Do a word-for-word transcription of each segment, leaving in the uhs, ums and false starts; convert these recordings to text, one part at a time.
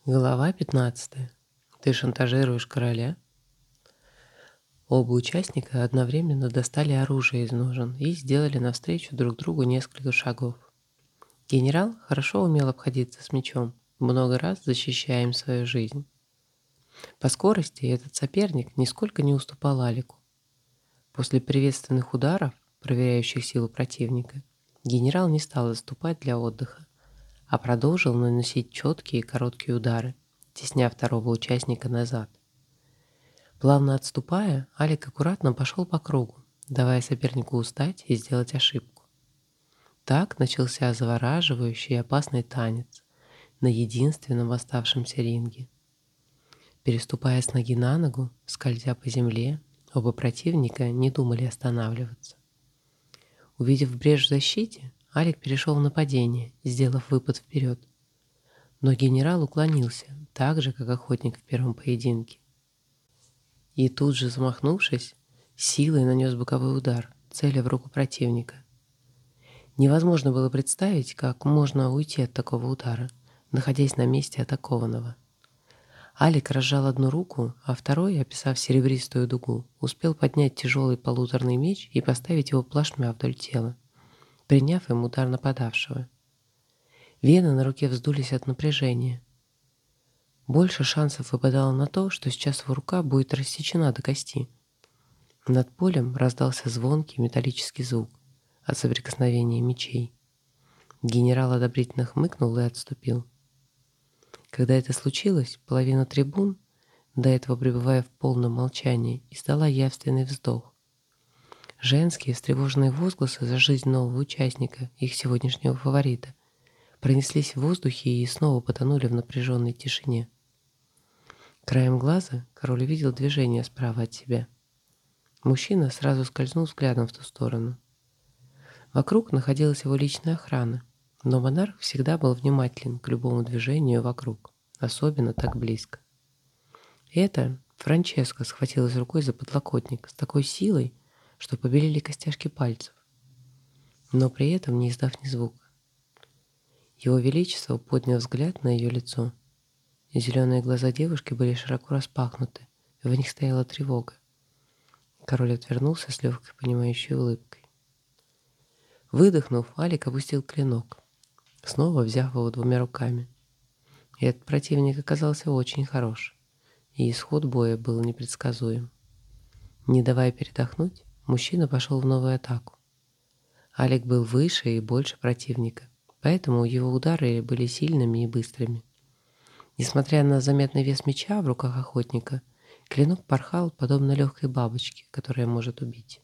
Глава пятнадцатая. Ты шантажируешь короля? Оба участника одновременно достали оружие из ножен и сделали навстречу друг другу несколько шагов. Генерал хорошо умел обходиться с мечом, много раз защищая им свою жизнь. По скорости этот соперник нисколько не уступал Алику. После приветственных ударов, проверяющих силу противника, генерал не стал отступать для отдыха, а продолжил наносить четкие и короткие удары, тесня второго участника назад. Плавно отступая, Алик аккуратно пошел по кругу, давая сопернику устать и сделать ошибку. Так начался завораживающий и опасный танец на единственном оставшемся ринге. Переступая с ноги на ногу, скользя по земле, оба противника не думали останавливаться. Увидев брешь в защите, Алик перешел в нападение, сделав выпад вперед. Но генерал уклонился, так же, как охотник в первом поединке. И тут же, замахнувшись, силой нанес боковой удар, целя в руку противника. Невозможно было представить, как можно уйти от такого удара, находясь на месте атакованного. Алик разжал одну руку, а второй, описав серебристую дугу, успел поднять тяжелый полуторный меч и поставить его плашмя вдоль тела, приняв им удар нападавшего. Вены на руке вздулись от напряжения. Больше шансов выпадало на то, что сейчас его рука будет рассечена до кости. Над полем раздался звонкий металлический звук от соприкосновения мечей. Генерал одобрительно хмыкнул и отступил. Когда это случилось, половина трибун, до этого пребывая в полном молчании, издала явственный вздох. Женские встревоженные возгласы за жизнь нового участника, их сегодняшнего фаворита, пронеслись в воздухе и снова потонули в напряженной тишине. Краем глаза король увидел движение справа от себя. Мужчина сразу скользнул взглядом в ту сторону. Вокруг находилась его личная охрана, но монарх всегда был внимателен к любому движению вокруг, особенно так близко. Это Франческа схватилась рукой за подлокотник с такой силой, что побелели костяшки пальцев, но при этом не издав ни звука. Его Величество поднял взгляд на ее лицо. Зеленые глаза девушки были широко распахнуты, и в них стояла тревога. Король отвернулся с легкой понимающей улыбкой. Выдохнув, Алик опустил клинок, снова взяв его двумя руками. И этот противник оказался очень хорош, и исход боя был непредсказуем. Не давая передохнуть, мужчина пошел в новую атаку. Алик был выше и больше противника, поэтому его удары были сильными и быстрыми. Несмотря на заметный вес меча в руках охотника, клинок порхал, подобно легкой бабочке, которая может убить.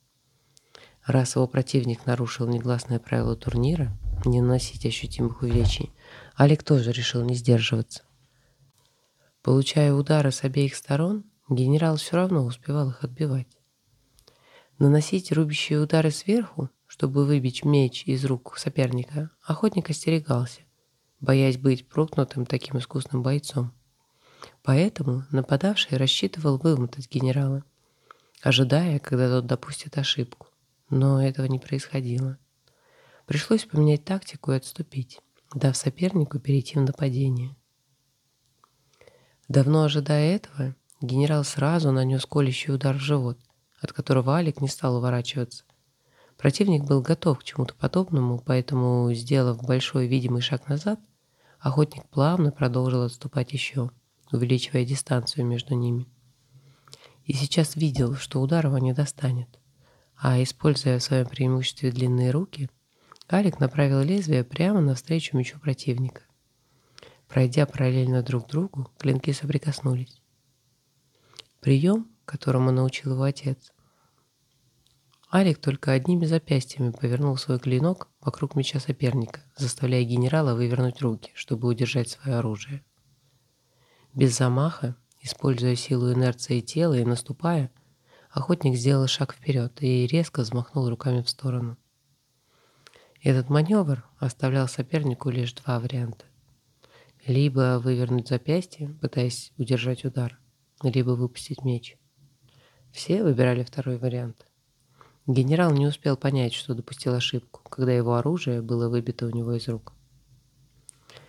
Раз его противник нарушил негласное правило турнира не наносить ощутимых увечий, Алик тоже решил не сдерживаться. Получая удары с обеих сторон, генерал все равно успевал их отбивать. Наносить рубящие удары сверху, чтобы выбить меч из рук соперника, охотник остерегался, боясь быть проткнутым таким искусным бойцом. Поэтому нападавший рассчитывал вымотать генерала, ожидая, когда тот допустит ошибку. Но этого не происходило. Пришлось поменять тактику и отступить, дав сопернику перейти в нападение. Давно ожидая этого, генерал сразу нанес колющий удар в живот, от которого Алик не стал уворачиваться. Противник был готов к чему-то подобному, поэтому, сделав большой видимый шаг назад, охотник плавно продолжил отступать еще, увеличивая дистанцию между ними. И сейчас видел, что удар его не достанет. А используя в своем преимуществе длинные руки, Алик направил лезвие прямо навстречу мечу противника. Пройдя параллельно друг другу, клинки соприкоснулись. Прием, которому научил его отец. Алик только одними запястьями повернул свой клинок вокруг меча соперника, заставляя генерала вывернуть руки, чтобы удержать свое оружие. Без замаха, используя силу инерции тела и наступая, охотник сделал шаг вперед и резко взмахнул руками в сторону. Этот маневр оставлял сопернику лишь два варианта. Либо вывернуть запястье, пытаясь удержать удар, либо выпустить меч. Все выбирали второй вариант. Генерал не успел понять, что допустил ошибку, когда его оружие было выбито у него из рук.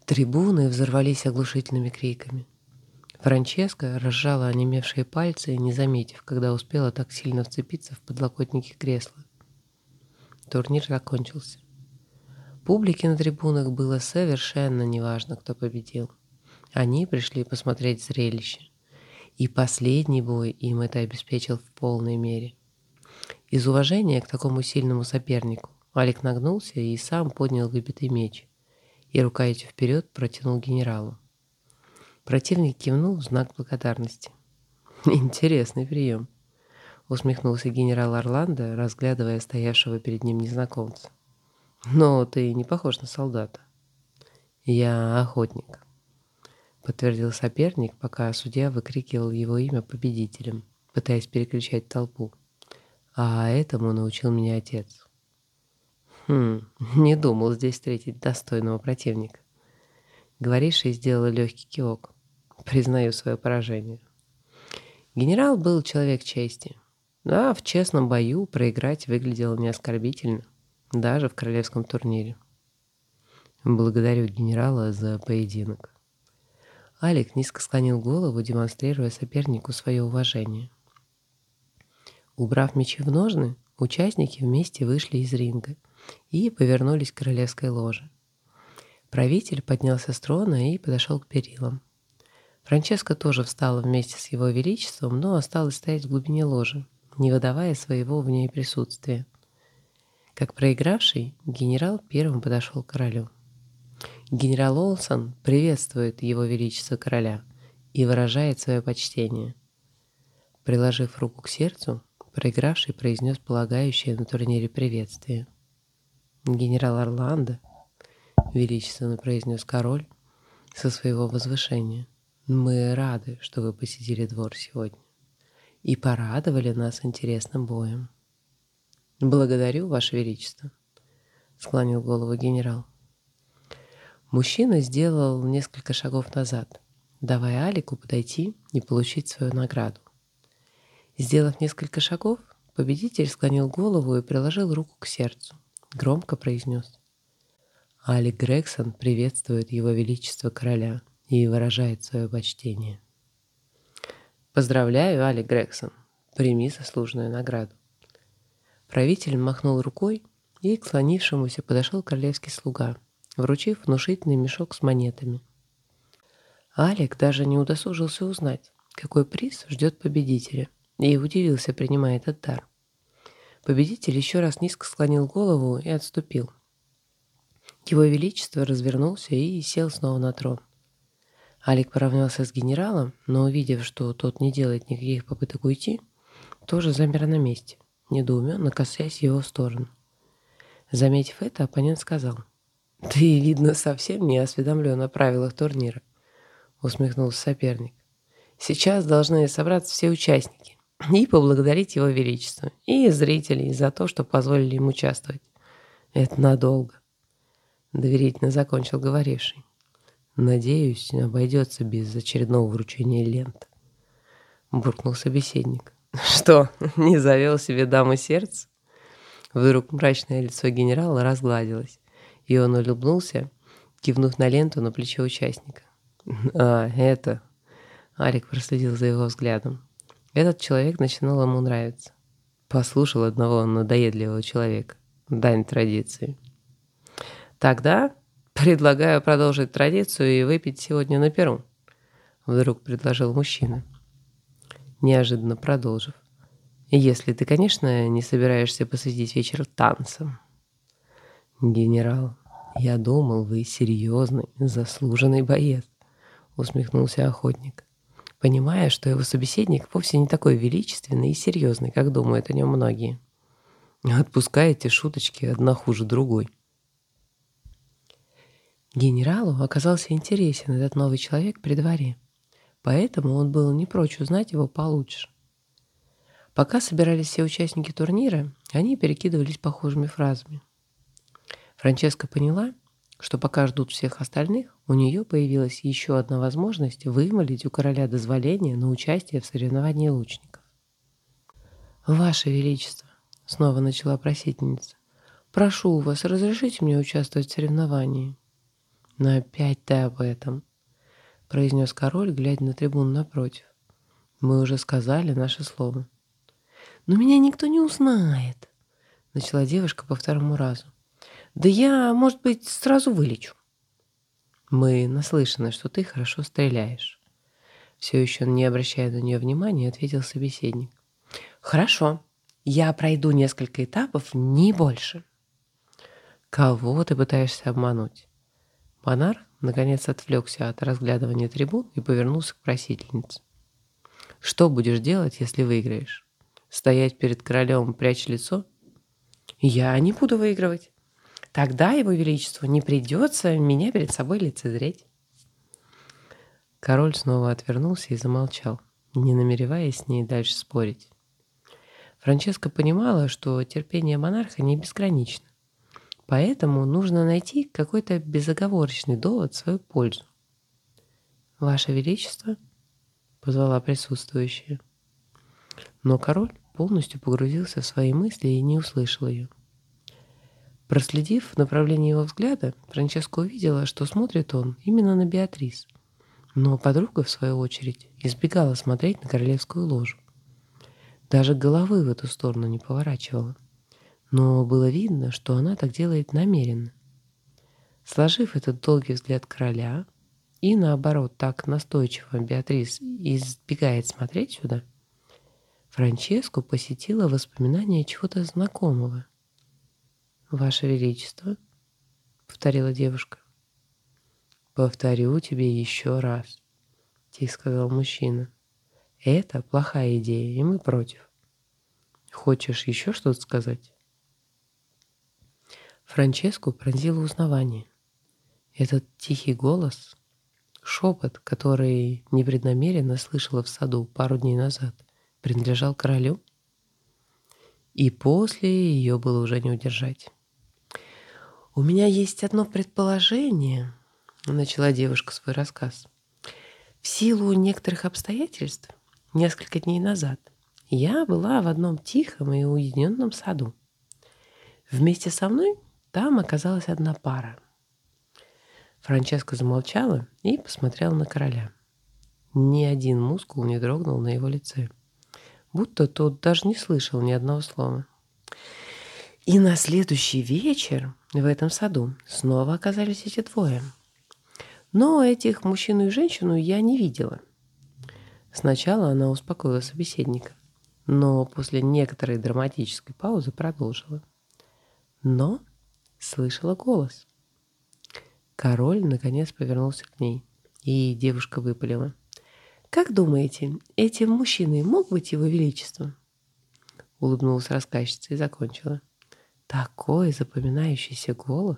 Трибуны взорвались оглушительными криками. Франческа разжала онемевшие пальцы, не заметив, когда успела так сильно вцепиться в подлокотники кресла. Турнир закончился. Публике на трибунах было совершенно неважно, кто победил. Они пришли посмотреть зрелище. И последний бой им это обеспечил в полной мере. Из уважения к такому сильному сопернику Алик нагнулся и сам поднял выбитый меч, и рукоятью вперед протянул генералу. Противник кивнул в знак благодарности. «Интересный прием», — усмехнулся генерал Орландо, разглядывая стоявшего перед ним незнакомца. «Но ты не похож на солдата». «Я охотник», — подтвердил соперник, пока судья выкрикивал его имя победителем, пытаясь перекричать толпу. «А этому научил меня отец». «Хм, не думал здесь встретить достойного противника». Говоривший сделал легкий кивок. «Признаю свое поражение». Генерал был человек чести. А в честном бою проиграть выглядело не оскорбительно, даже в королевском турнире. «Благодарю генерала за поединок». Алик низко склонил голову, демонстрируя сопернику свое уважение. Убрав мечи в ножны, участники вместе вышли из ринга и повернулись к королевской ложе. Правитель поднялся с трона и подошел к перилам. Франческа тоже встала вместе с его величеством, но осталась стоять в глубине ложи, не выдавая своего в ней присутствия. Как проигравший, генерал первым подошел к королю. Генерал Олсон приветствует его величество короля и выражает свое почтение. Приложив руку к сердцу, проигравший произнес полагающее на турнире приветствие. «Генерал Орландо», — величественно произнес король со своего возвышения, — «мы рады, что вы посетили двор сегодня и порадовали нас интересным боем». «Благодарю, Ваше Величество», — склонил голову генерал. Мужчина сделал несколько шагов назад, давая Алику подойти и получить свою награду. Сделав несколько шагов, победитель склонил голову и приложил руку к сердцу, громко произнес: «Алик Грегсон приветствует его величество короля и выражает свое почтение». «Поздравляю, Алик Грегсон, прими заслуженную награду». Правитель махнул рукой, и к склонившемуся подошел королевский слуга, вручив внушительный мешок с монетами. Алик даже не удосужился узнать, какой приз ждет победителя, и удивился, принимая этот дар. Победитель еще раз низко склонил голову и отступил. Его величество развернулся и сел снова на трон. Алик поравнялся с генералом, но, увидев, что тот не делает никаких попыток уйти, тоже замер на месте, недоуменно касаясь его в сторону. Заметив это, оппонент сказал: «Ты, видно, совсем не осведомлен о правилах турнира», — усмехнулся соперник. «Сейчас должны собраться все участники и поблагодарить его величество и зрителей за то, что позволили им участвовать. Это надолго», — доверительно закончил говоривший. «Надеюсь, обойдется без очередного вручения лент», — буркнул собеседник. «Что, не завел себе даму сердца?» Вдруг мрачное лицо генерала разгладилось, и он улыбнулся, кивнув на ленту на плечо участника. «А, это...» Алик проследил за его взглядом. Этот человек начинал ему нравиться. Послушал одного надоедливого человека. Дань традиции. «Тогда предлагаю продолжить традицию и выпить сегодня на перу», — вдруг предложил мужчина, неожиданно продолжив. «Если ты, конечно, не собираешься посвятить вечер танцам». «Генерал, я думал, вы серьезный, заслуженный боец», — усмехнулся охотник, понимая, что его собеседник вовсе не такой величественный и серьезный, как думают о нем многие. «Отпускаете шуточки одна хуже другой». Генералу оказался интересен этот новый человек при дворе, поэтому он был не прочь узнать его получше. Пока собирались все участники турнира, они перекидывались похожими фразами. Франческа поняла, что пока ждут всех остальных, у нее появилась еще одна возможность вымолить у короля дозволение на участие в соревновании лучников. «Ваше Величество», — снова начала просительница, — «прошу вас, разрешите мне участвовать в соревновании». «Но опять ты об этом», — произнес король, глядя на трибуну напротив. «Мы уже сказали наше слово». «Но меня никто не узнает», — начала девушка по второму разу. «Да я, может быть, сразу вылечу». «Мы наслышаны, что ты хорошо стреляешь». Все еще не обращая на нее внимания, ответил собеседник. «Хорошо, я пройду несколько этапов, не больше». «Кого ты пытаешься обмануть?» Монарх наконец отвлекся от разглядывания трибун и повернулся к просительнице. «Что будешь делать, если выиграешь? Стоять перед королем, прячь лицо?» «Я не буду выигрывать. Тогда его величеству не придется меня перед собой лицезреть». Король снова отвернулся и замолчал, не намереваясь с ней дальше спорить. Франческа понимала, что терпение монарха не безгранично, поэтому нужно найти какой-то безоговорочный довод в свою пользу. «Ваше Величество», — позвала присутствующая. Но король полностью погрузился в свои мысли и не услышал ее. Проследив в направлении его взгляда, Франческа увидела, что смотрит он именно на Беатрис. Но подруга, в свою очередь, избегала смотреть на королевскую ложу. Даже головы в эту сторону не поворачивала. Но было видно, что она так делает намеренно. Сложив этот долгий взгляд короля, и наоборот, так настойчиво Беатрис избегает смотреть сюда, Франческу посетило воспоминание чего-то знакомого. «Ваше Величество», — повторила девушка. «Повторю тебе еще раз», — тихо сказал мужчина. «Это плохая идея, и мы против. Хочешь еще что-то сказать?» Франческу пронзило узнавание. Этот тихий голос, шепот, который непреднамеренно слышала в саду пару дней назад, принадлежал королю. И после ее было уже не удержать. «У меня есть одно предположение», — начала девушка свой рассказ. «В силу некоторых обстоятельств, несколько дней назад, я была в одном тихом и уединенном саду. Вместе со мной там оказалась одна пара». Франческа замолчала и посмотрела на короля. Ни один мускул не дрогнул на его лице, будто тот даже не слышал ни одного слова. И на следующий вечер в этом саду снова оказались эти двое. Но этих мужчину и женщину я не видела. Сначала она успокоила собеседника, но после некоторой драматической паузы продолжила. Но слышала голос. Король наконец повернулся к ней, и девушка выпалила. «Как думаете, этим мужчиной мог быть его величество?» Улыбнулась рассказчица и закончила. «Такой запоминающийся голос!»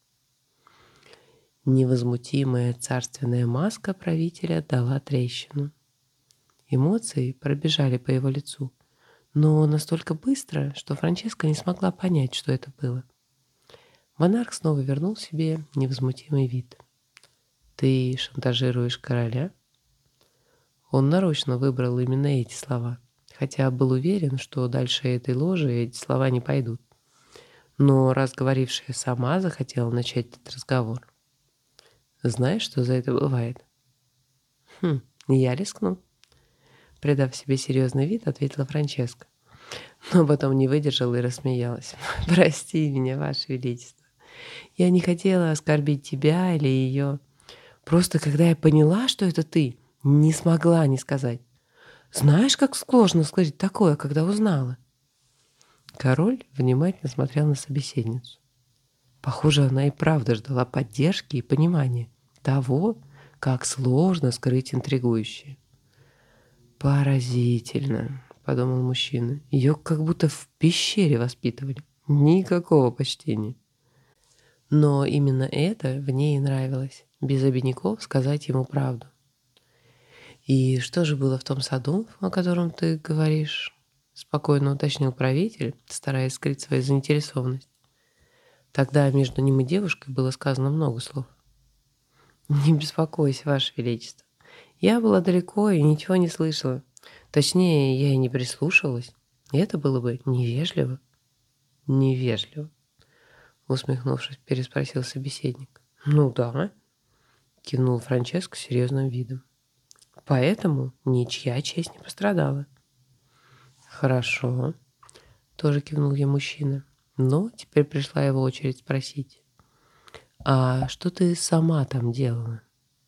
Невозмутимая царственная маска правителя дала трещину. Эмоции пробежали по его лицу, но настолько быстро, что Франческа не смогла понять, что это было. Монарх снова вернул себе невозмутимый вид. «Ты шантажируешь короля?» Он нарочно выбрал именно эти слова, хотя был уверен, что дальше этой ложи эти слова не пойдут. Но раз говорившая сама захотела начать этот разговор. «Знаешь, что за это бывает?» «Хм, я рискну», — придав себе серьезный вид, ответила Франческа. Но потом не выдержала и рассмеялась. «Прости меня, Ваше Величество. Я не хотела оскорбить тебя или ее. Просто когда я поняла, что это ты, не смогла не сказать. Знаешь, как сложно сказать такое, когда узнала?» Король внимательно смотрел на собеседницу. Похоже, она и правда ждала поддержки и понимания того, как сложно скрыть интригующее. «Поразительно», — подумал мужчина. «Ее как будто в пещере воспитывали. Никакого почтения». Но именно это в ней и нравилось, без обиняков сказать ему правду. «И что же было в том саду, о котором ты говоришь?» — спокойно уточнил правитель, стараясь скрыть свою заинтересованность. Тогда между ним и девушкой было сказано много слов. «Не беспокойся, Ваше Величество. Я была далеко и ничего не слышала. Точнее, я и не прислушивалась. И это было бы невежливо». «Невежливо?» — усмехнувшись, переспросил собеседник. «Ну да. кивнул Франческо с серьезным видом. Поэтому ничья честь не пострадала. Хорошо, тоже кивнул ей мужчина. Но теперь пришла его очередь спросить. А что ты сама там делала?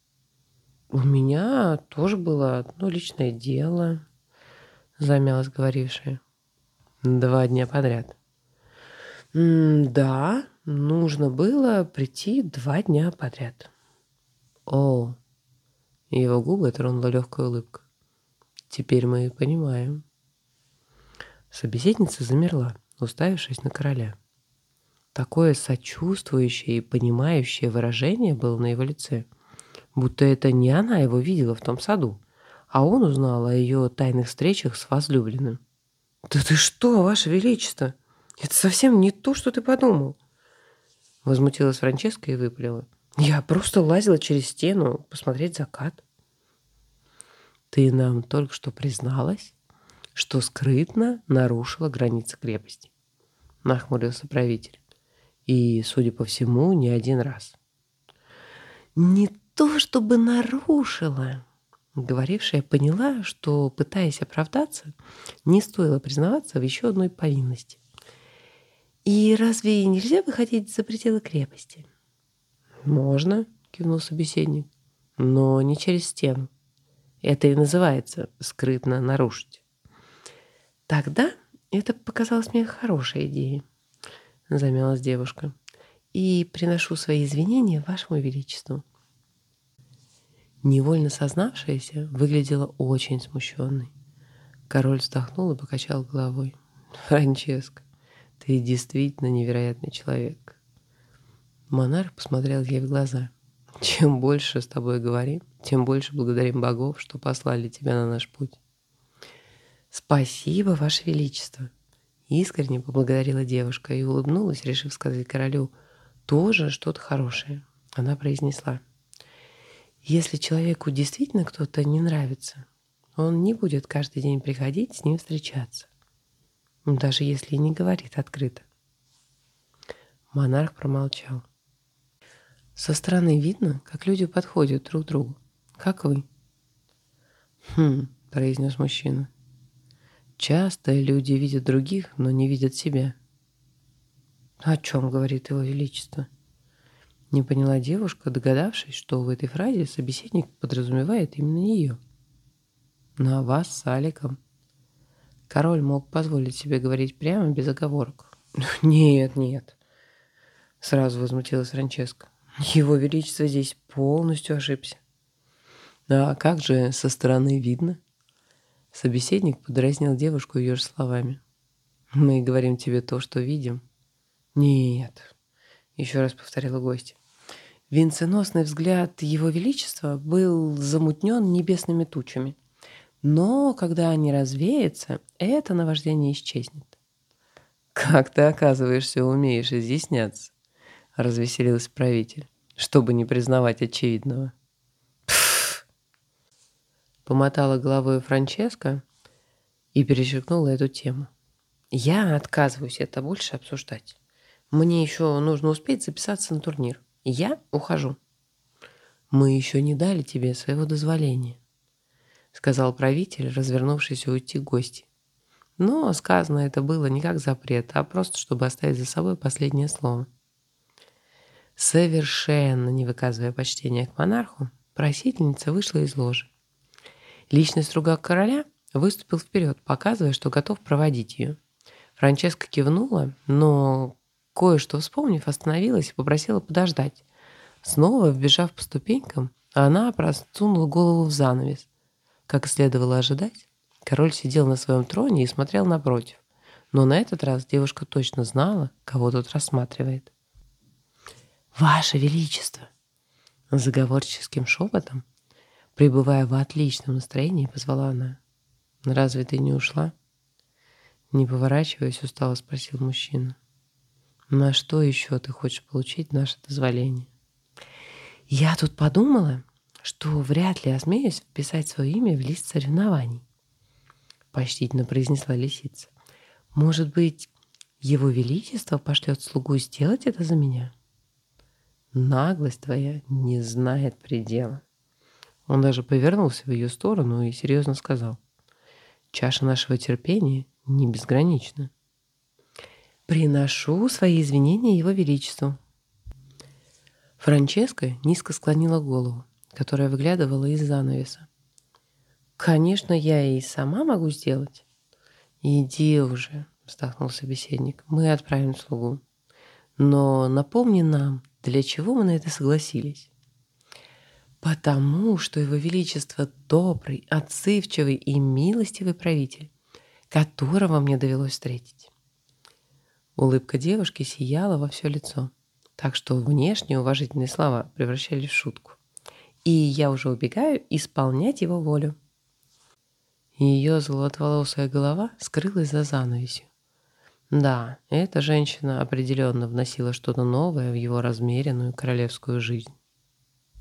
У меня тоже было одно личное дело, замялась говорившая. Два дня подряд. М, да, нужно было прийти два дня подряд. О, его губы тронула легкая улыбка. Теперь мы понимаем. Собеседница замерла, уставившись на короля. Такое сочувствующее и понимающее выражение было на его лице, будто это не она его видела в том саду, а он узнал о ее тайных встречах с возлюбленным. «Да ты что, Ваше Величество? Это совсем не то, что ты подумал!» Возмутилась Франческа и выпалила. «Я просто лазила через стену посмотреть закат». «Ты нам только что призналась, что скрытно нарушила границы крепости», — нахмурился правитель. «И, судя по всему, не один раз». «Не то чтобы нарушила», — говорившая поняла, что, пытаясь оправдаться, не стоило признаваться в еще одной повинности. «И разве нельзя выходить за пределы крепости?» «Можно», — кивнул собеседник, — «но не через стену. Это и называется скрытно нарушить». «Тогда это показалось мне хорошей идеей», — замялась девушка. «И приношу свои извинения Вашему Величеству». Невольно сознавшаяся выглядела очень смущенной. Король вздохнул и покачал головой. «Франческа, ты действительно невероятный человек». Монарх посмотрел ей в глаза. «Чем больше с тобой говорим, тем больше благодарим богов, что послали тебя на наш путь». «Спасибо, Ваше Величество!» Искренне поблагодарила девушка и улыбнулась, решив сказать королю тоже что-то хорошее. Она произнесла: «Если человеку действительно кто-то не нравится, он не будет каждый день приходить с ним встречаться, даже если и не говорит открыто». Монарх промолчал. «Со стороны видно, как люди подходят друг к другу, как вы». «Хм», — произнес мужчина. «Часто люди видят других, но не видят себя». «О чем говорит его величество?» Не поняла девушка, догадавшись, что в этой фразе собеседник подразумевает именно ее. «На вас с Аликом». Король мог позволить себе говорить прямо, без оговорок. «Нет, нет», — сразу возмутилась Франческа. «Его величество здесь полностью ошибся». «А как же со стороны видно?» Собеседник подразнил девушку ее же словами. «Мы говорим тебе то, что видим». «Нет», — еще раз повторила гостья. Венценосный взгляд его величества был замутнен небесными тучами. Но когда они развеются, это наваждение исчезнет. «Как ты, оказываешься, умеешь изъясняться», — развеселился правитель, чтобы не признавать очевидного. «Пф!» — помотала головой Франческа и перечеркнула эту тему. «Я отказываюсь это больше обсуждать. Мне еще нужно успеть записаться на турнир. Я ухожу». «Мы еще не дали тебе своего дозволения», — сказал правитель, развернувшись уйти к гости. Но сказано это было не как запрет, а просто, чтобы оставить за собой последнее слово. Совершенно не выказывая почтения к монарху, просительница вышла из ложи. Личный стругак короля выступил вперед, показывая, что готов проводить ее. Франческа кивнула, но, кое-что вспомнив, остановилась и попросила подождать. Снова, вбежав по ступенькам, она просунула голову в занавес. Как и следовало ожидать, король сидел на своем троне и смотрел напротив. Но на этот раз девушка точно знала, кого тот рассматривает. «Ваше Величество!» Заговорческим шепотом, пребывая в отличном настроении, позвала она. «Разве ты не ушла?» Не поворачиваясь, устало спросил мужчина. «На что еще ты хочешь получить наше дозволение?» «Я тут подумала, что вряд ли осмеюсь вписать свое имя в лист соревнований», — почтительно произнесла лисица. «Может быть, его величество пошлет слугу сделать это за меня?» Наглость твоя не знает предела». Он даже повернулся в ее сторону и серьезно сказал: «Чаша нашего терпения не безгранична». «Приношу свои извинения Его Величеству». Франческа низко склонила голову, которая выглядывала из занавеса. «Конечно, я и сама могу сделать». «Иди уже», — вздохнул собеседник, — «мы отправим слугу. Но напомни нам, для чего мы на это согласились». «Потому что Его Величество добрый, отзывчивый и милостивый правитель, которого мне довелось встретить». Улыбка девушки сияла во все лицо, так что внешние уважительные слова превращались в шутку. «И я уже убегаю исполнять его волю». Ее золотоволосая голова скрылась за занавесью. Да, эта женщина определенно вносила что-то новое в его размеренную королевскую жизнь.